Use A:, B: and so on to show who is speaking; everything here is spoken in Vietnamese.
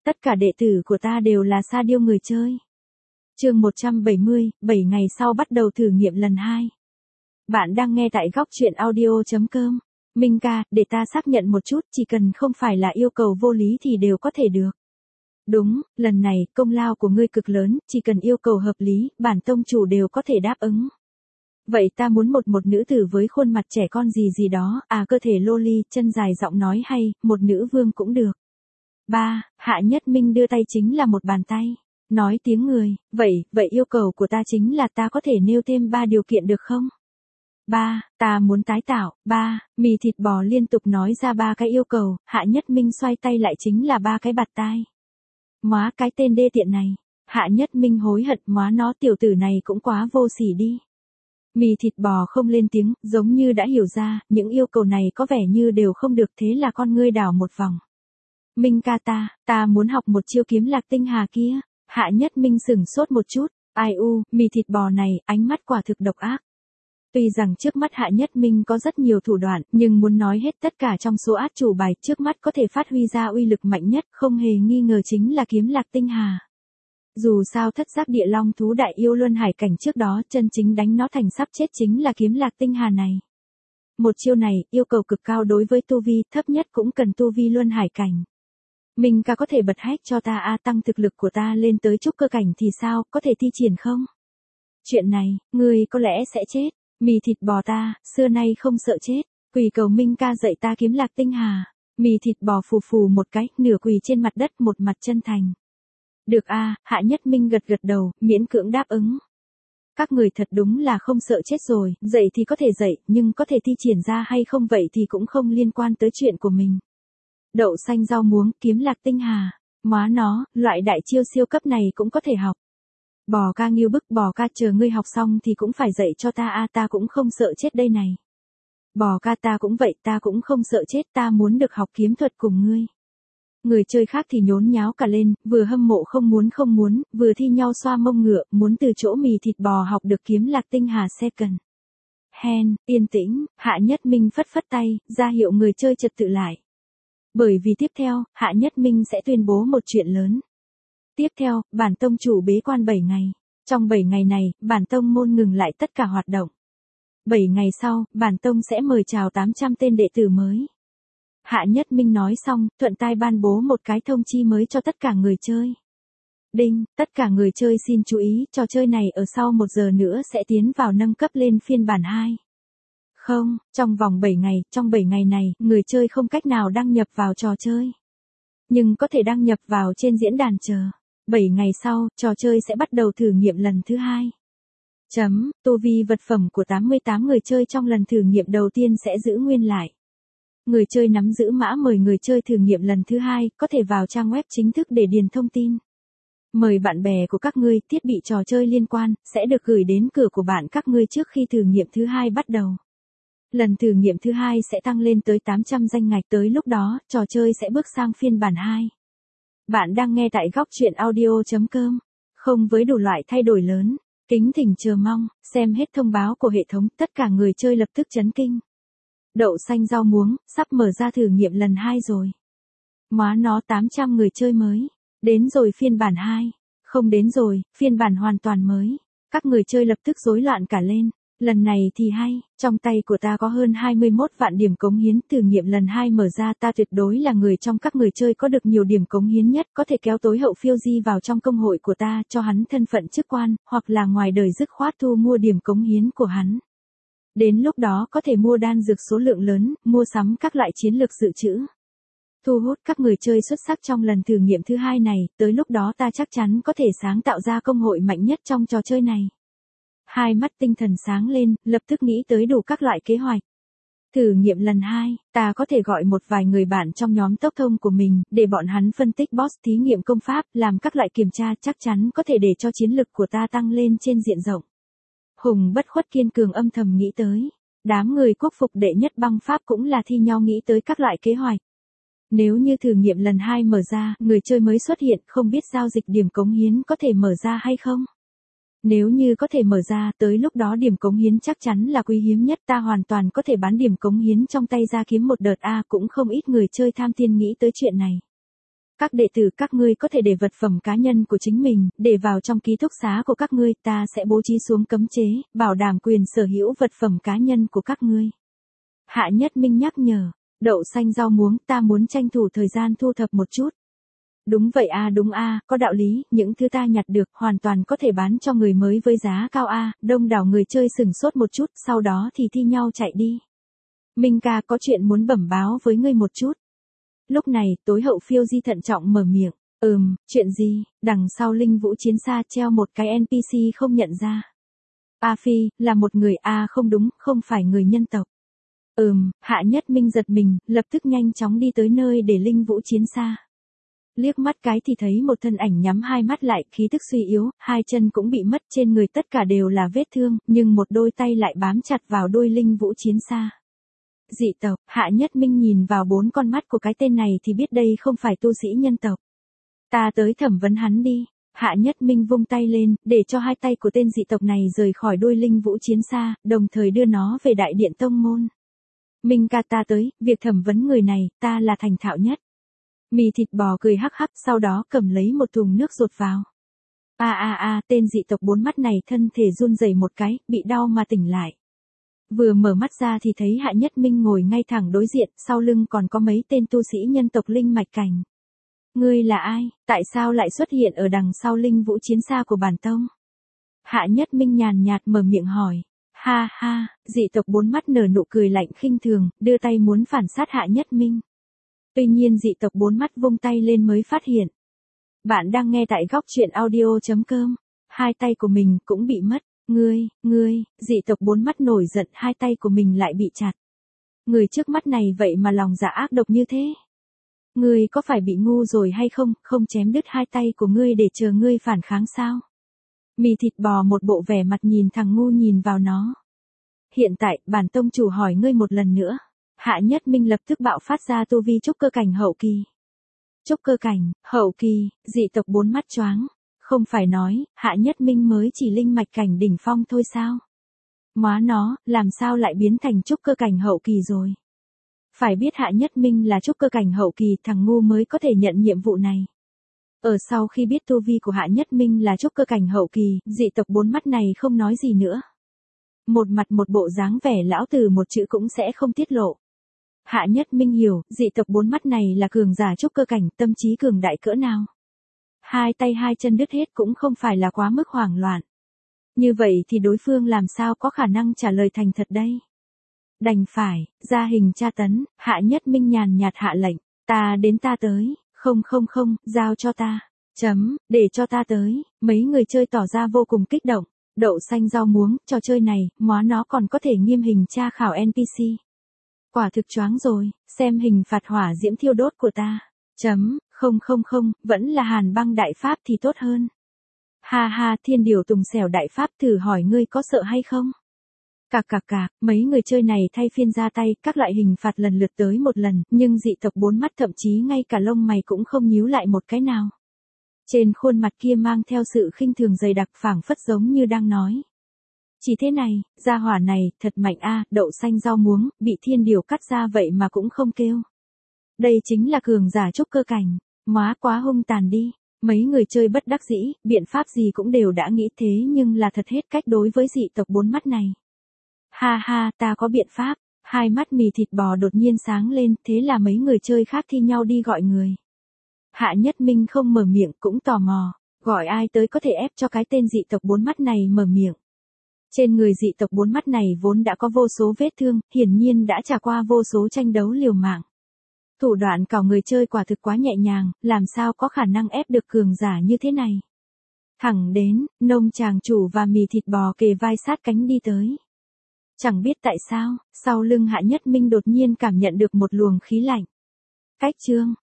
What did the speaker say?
A: Tất cả đệ tử của ta đều là sa điêu người chơi. Chương 170, 7 ngày sau bắt đầu thử nghiệm lần 2. Bạn đang nghe tại góc truyện audio.com. Minh ca, để ta xác nhận một chút, chỉ cần không phải là yêu cầu vô lý thì đều có thể được. Đúng, lần này, công lao của ngươi cực lớn, chỉ cần yêu cầu hợp lý, bản tông chủ đều có thể đáp ứng. Vậy ta muốn một nữ tử với khuôn mặt trẻ con gì đó, cơ thể lô ly, chân dài giọng nói hay, một nữ vương cũng được. 3. Hạ Nhất Minh đưa tay chính là một bàn tay. Nói tiếng người, vậy yêu cầu của ta chính là ta có thể nêu thêm 3 điều kiện được không? 3. Ta muốn tái tạo. 3. Mì thịt bò liên tục nói ra 3 cái yêu cầu, Hạ Nhất Minh xoay tay lại chính là 3 cái bạt tai. Móa cái tên đê tiện này. Hạ Nhất Minh hối hận, móa nó, tiểu tử này cũng quá vô sỉ đi. Mì thịt bò không lên tiếng, giống như đã hiểu ra, những yêu cầu này có vẻ như đều không được, thế là con ngươi đảo một vòng. Minh ca, ta muốn học một chiêu kiếm lạc tinh hà kia. Hạ Nhất Minh sửng sốt một chút, mì thịt bò này, ánh mắt quả thực độc ác. Tuy rằng trước mắt Hạ Nhất Minh có rất nhiều thủ đoạn, nhưng muốn nói hết tất cả trong số át chủ bài trước mắt có thể phát huy ra uy lực mạnh nhất, không hề nghi ngờ chính là kiếm lạc tinh hà. Dù sao thất giác địa long thú đại yêu luân hải cảnh trước đó chân chính đánh nó thành sắp chết chính là kiếm lạc tinh hà này. Một chiêu này, yêu cầu cực cao đối với tu vi, thấp nhất cũng cần tu vi luân hải cảnh. Minh ca có thể bật hách cho ta tăng thực lực của ta lên tới trúc cơ cảnh thì sao, có thể thi triển không? Chuyện này, ngươi có lẽ sẽ chết, mì thịt bò ta, xưa nay không sợ chết, quỳ cầu Minh ca dạy ta kiếm lạc tinh hà. Mì thịt bò phù phù một cái, nửa quỳ trên mặt đất, một mặt chân thành. Được Hạ Nhất Minh gật đầu, miễn cưỡng đáp ứng. Các người thật đúng là không sợ chết rồi, dạy thì có thể dạy, nhưng có thể thi triển ra hay không vậy thì cũng không liên quan tới chuyện của mình. Đậu xanh rau muống, kiếm lạc tinh hà. Móa nó, loại đại chiêu siêu cấp này cũng có thể học. Bò ca nghiêu bức, bò ca, chờ ngươi học xong thì cũng phải dạy cho ta ta cũng không sợ chết đây này. Bò ca, ta cũng vậy, ta cũng không sợ chết, ta muốn được học kiếm thuật cùng ngươi. Người chơi khác thì nhốn nháo cả lên, vừa hâm mộ không muốn, vừa thi nhau xoa mông ngựa, muốn từ chỗ mì thịt bò học được kiếm lạc tinh hà second. Yên tĩnh, Hạ Nhất Minh phất phất tay, ra hiệu người chơi trật tự lại. Bởi vì tiếp theo, Hạ Nhất Minh sẽ tuyên bố một chuyện lớn. Tiếp theo, bản tông chủ bế quan 7 ngày. Trong 7 ngày này, bản tông môn ngừng lại tất cả hoạt động. 7 ngày sau, bản tông sẽ mời chào 800 tên đệ tử mới. Hạ Nhất Minh nói xong, thuận tay ban bố một cái thông chi mới cho tất cả người chơi. Đinh, tất cả người chơi xin chú ý, trò chơi này ở sau 1 giờ nữa sẽ tiến vào nâng cấp lên phiên bản 2. Không, trong vòng 7 ngày, trong 7 ngày này, người chơi không cách nào đăng nhập vào trò chơi. Nhưng có thể đăng nhập vào trên diễn đàn chờ. 7 ngày sau, trò chơi sẽ bắt đầu thử nghiệm lần thứ 2. Tu vi vật phẩm của 88 người chơi trong lần thử nghiệm đầu tiên sẽ giữ nguyên lại. Người chơi nắm giữ mã mời người chơi thử nghiệm lần thứ 2, có thể vào trang web chính thức để điền thông tin. Mời bạn bè của các ngươi, thiết bị trò chơi liên quan, sẽ được gửi đến cửa của bạn các ngươi trước khi thử nghiệm thứ 2 bắt đầu. Lần thử nghiệm thứ 2 sẽ tăng lên tới 800 danh ngạch, tới lúc đó, trò chơi sẽ bước sang phiên bản 2. Bạn đang nghe tại góc truyện audio.com. Không với đủ loại thay đổi lớn. Kính thỉnh chờ mong, xem hết thông báo của hệ thống, tất cả người chơi lập tức chấn kinh. Đậu xanh rau muống, sắp mở ra thử nghiệm lần 2 rồi. Móa nó, 800 người chơi mới. Đến rồi phiên bản 2. Không đến rồi, phiên bản hoàn toàn mới. Các người chơi lập tức rối loạn cả lên. Lần này thì hay, trong tay của ta có hơn 21 vạn điểm cống hiến, thử nghiệm lần 2 mở ra, ta tuyệt đối là người trong các người chơi có được nhiều điểm cống hiến nhất, có thể kéo tối hậu phiêu di vào trong công hội của ta, cho hắn thân phận chức quan, hoặc là ngoài đời dứt khoát thu mua điểm cống hiến của hắn. Đến lúc đó có thể mua đan dược số lượng lớn, mua sắm các loại chiến lược dự trữ. Thu hút các người chơi xuất sắc trong lần thử nghiệm thứ 2 này, tới lúc đó ta chắc chắn có thể sáng tạo ra công hội mạnh nhất trong trò chơi này. Hai mắt tinh thần sáng lên, lập tức nghĩ tới đủ các loại kế hoạch. Thử nghiệm lần 2, ta có thể gọi một vài người bạn trong nhóm tốc thông của mình, để bọn hắn phân tích boss, thí nghiệm công pháp, làm các loại kiểm tra, chắc chắn có thể để cho chiến lực của ta tăng lên trên diện rộng. Hùng bất khuất kiên cường âm thầm nghĩ tới. Đám người quốc phục đệ nhất băng pháp cũng là thi nhau nghĩ tới các loại kế hoạch. Nếu như thử nghiệm lần 2 mở ra, người chơi mới xuất hiện, không biết giao dịch điểm cống hiến có thể mở ra hay không? Nếu như có thể mở ra, tới lúc đó điểm cống hiến chắc chắn là quý hiếm nhất, ta hoàn toàn có thể bán điểm cống hiến trong tay ra kiếm một đợt cũng không ít người chơi tham thiên nghĩ tới chuyện này. Các đệ tử các ngươi có thể để vật phẩm cá nhân của chính mình, để vào trong ký túc xá của các ngươi, ta sẽ bố trí xuống cấm chế, bảo đảm quyền sở hữu vật phẩm cá nhân của các ngươi. Hạ Nhất Minh nhắc nhở, đậu xanh rau muống, ta muốn tranh thủ thời gian thu thập một chút. Đúng vậy đúng có đạo lý, những thứ ta nhặt được hoàn toàn có thể bán cho người mới với giá cao đông đảo người chơi sửng sốt một chút, sau đó thì thi nhau chạy đi. Minh ca có chuyện muốn bẩm báo với ngươi một chút. Lúc này, tối hậu Phiêu Di thận trọng mở miệng. Chuyện gì? Đằng sau Linh Vũ Chiến Xa treo một cái NPC không nhận ra. A Phi, là một người không đúng, không phải người nhân tộc. Hạ Nhất Minh giật mình, lập tức nhanh chóng đi tới nơi để Linh Vũ Chiến Xa. Liếc mắt cái thì thấy một thân ảnh nhắm hai mắt lại, khí tức suy yếu, hai chân cũng bị mất, trên người tất cả đều là vết thương, nhưng một đôi tay lại bám chặt vào đuôi Linh Vũ Chiến Xa. Dị tộc, Hạ Nhất Minh nhìn vào 4 con mắt của cái tên này thì biết đây không phải tu sĩ nhân tộc. Ta tới thẩm vấn hắn đi. Hạ Nhất Minh vung tay lên, để cho hai tay của tên dị tộc này rời khỏi đuôi Linh Vũ Chiến Xa, đồng thời đưa nó về đại điện tông môn. Minh ca, ta tới, việc thẩm vấn người này, ta là thành thạo nhất. Mì thịt bò cười hắc hắc, sau đó cầm lấy một thùng nước dột vào. Tên dị tộc 4 mắt này thân thể run rẩy một cái, bị đau mà tỉnh lại. Vừa mở mắt ra thì thấy Hạ Nhất Minh ngồi ngay thẳng đối diện, sau lưng còn có mấy tên tu sĩ nhân tộc linh mạch cảnh. Ngươi là ai, tại sao lại xuất hiện ở đằng sau Linh Vũ Chiến Xa của bản tông? Hạ Nhất Minh nhàn nhạt mở miệng hỏi. Ha ha, dị tộc 4 mắt nở nụ cười lạnh khinh thường, đưa tay muốn phản sát Hạ Nhất Minh. Tuy nhiên dị tộc 4 mắt vung tay lên mới phát hiện. Bạn đang nghe tại góc truyện audio.com. Hai tay của mình cũng bị mất. Ngươi, dị tộc 4 mắt nổi giận, hai tay của mình lại bị chặt. Người trước mắt này vậy mà lòng dạ ác độc như thế. Ngươi có phải bị ngu rồi hay không, không chém đứt hai tay của ngươi để chờ ngươi phản kháng sao? Mì thịt bò một bộ vẻ mặt nhìn thằng ngu nhìn vào nó. Hiện tại, bản tông chủ hỏi ngươi một lần nữa. Hạ Nhất Minh lập tức bạo phát ra tu vi trúc cơ cảnh hậu kỳ. Trúc cơ cảnh, hậu kỳ, dị tộc 4 mắt choáng. Không phải nói, Hạ Nhất Minh mới chỉ linh mạch cảnh đỉnh phong thôi sao? Móa nó, làm sao lại biến thành trúc cơ cảnh hậu kỳ rồi? Phải biết Hạ Nhất Minh là trúc cơ cảnh hậu kỳ, thằng ngu mới có thể nhận nhiệm vụ này. Ở sau khi biết tu vi của Hạ Nhất Minh là trúc cơ cảnh hậu kỳ, dị tộc 4 mắt này không nói gì nữa. Một mặt một bộ dáng vẻ lão tử một chữ cũng sẽ không tiết lộ. Hạ Nhất Minh hiểu, dị tộc 4 mắt này là cường giả trúc cơ cảnh, tâm trí cường đại cỡ nào. Hai tay hai chân đứt hết cũng không phải là quá mức hoảng loạn. Như vậy thì đối phương làm sao có khả năng trả lời thành thật đây? Đành phải, ra hình tra tấn, Hạ Nhất Minh nhàn nhạt hạ lệnh, ta đến ta tới, không, giao cho ta, để cho ta tới, mấy người chơi tỏ ra vô cùng kích động, đậu xanh rau muống, trò chơi này, móa nó còn có thể nghiêm hình tra khảo NPC. Quả thực choáng rồi, xem hình phạt hỏa diễm thiêu đốt của ta, không, vẫn là Hàn Băng đại pháp thì tốt hơn. Ha, Thiên Điều Tùng Xẻo đại pháp, thử hỏi ngươi có sợ hay không? Cạc, mấy người chơi này thay phiên ra tay, các loại hình phạt lần lượt tới một lần, nhưng dị tộc 4 mắt thậm chí ngay cả lông mày cũng không nhíu lại một cái nào. Trên khuôn mặt kia mang theo sự khinh thường dày đặc, phảng phất giống như đang nói. Chỉ thế này, gia hỏa này, thật mạnh đậu xanh rau muống, bị Thiên Điều cắt ra vậy mà cũng không kêu. Đây chính là cường giả trúc cơ cảnh, móa quá hung tàn đi. Mấy người chơi bất đắc dĩ, biện pháp gì cũng đều đã nghĩ thế nhưng là thật hết cách đối với dị tộc 4 mắt này. Ha, ta có biện pháp. Hai mắt mì thịt bò đột nhiên sáng lên, thế là mấy người chơi khác thi nhau đi gọi người. Hạ Nhất Minh không mở miệng cũng tò mò, gọi ai tới có thể ép cho cái tên dị tộc 4 mắt này mở miệng. Trên người dị tộc 4 mắt này vốn đã có vô số vết thương, hiển nhiên đã trải qua vô số tranh đấu liều mạng. Thủ đoạn cào người chơi quả thực quá nhẹ nhàng, làm sao có khả năng ép được cường giả như thế này. Thẳng đến, nông chàng chủ và mì thịt bò kề vai sát cánh đi tới. Chẳng biết tại sao, sau lưng Hạ Nhất Minh đột nhiên cảm nhận được một luồng khí lạnh. Cách chương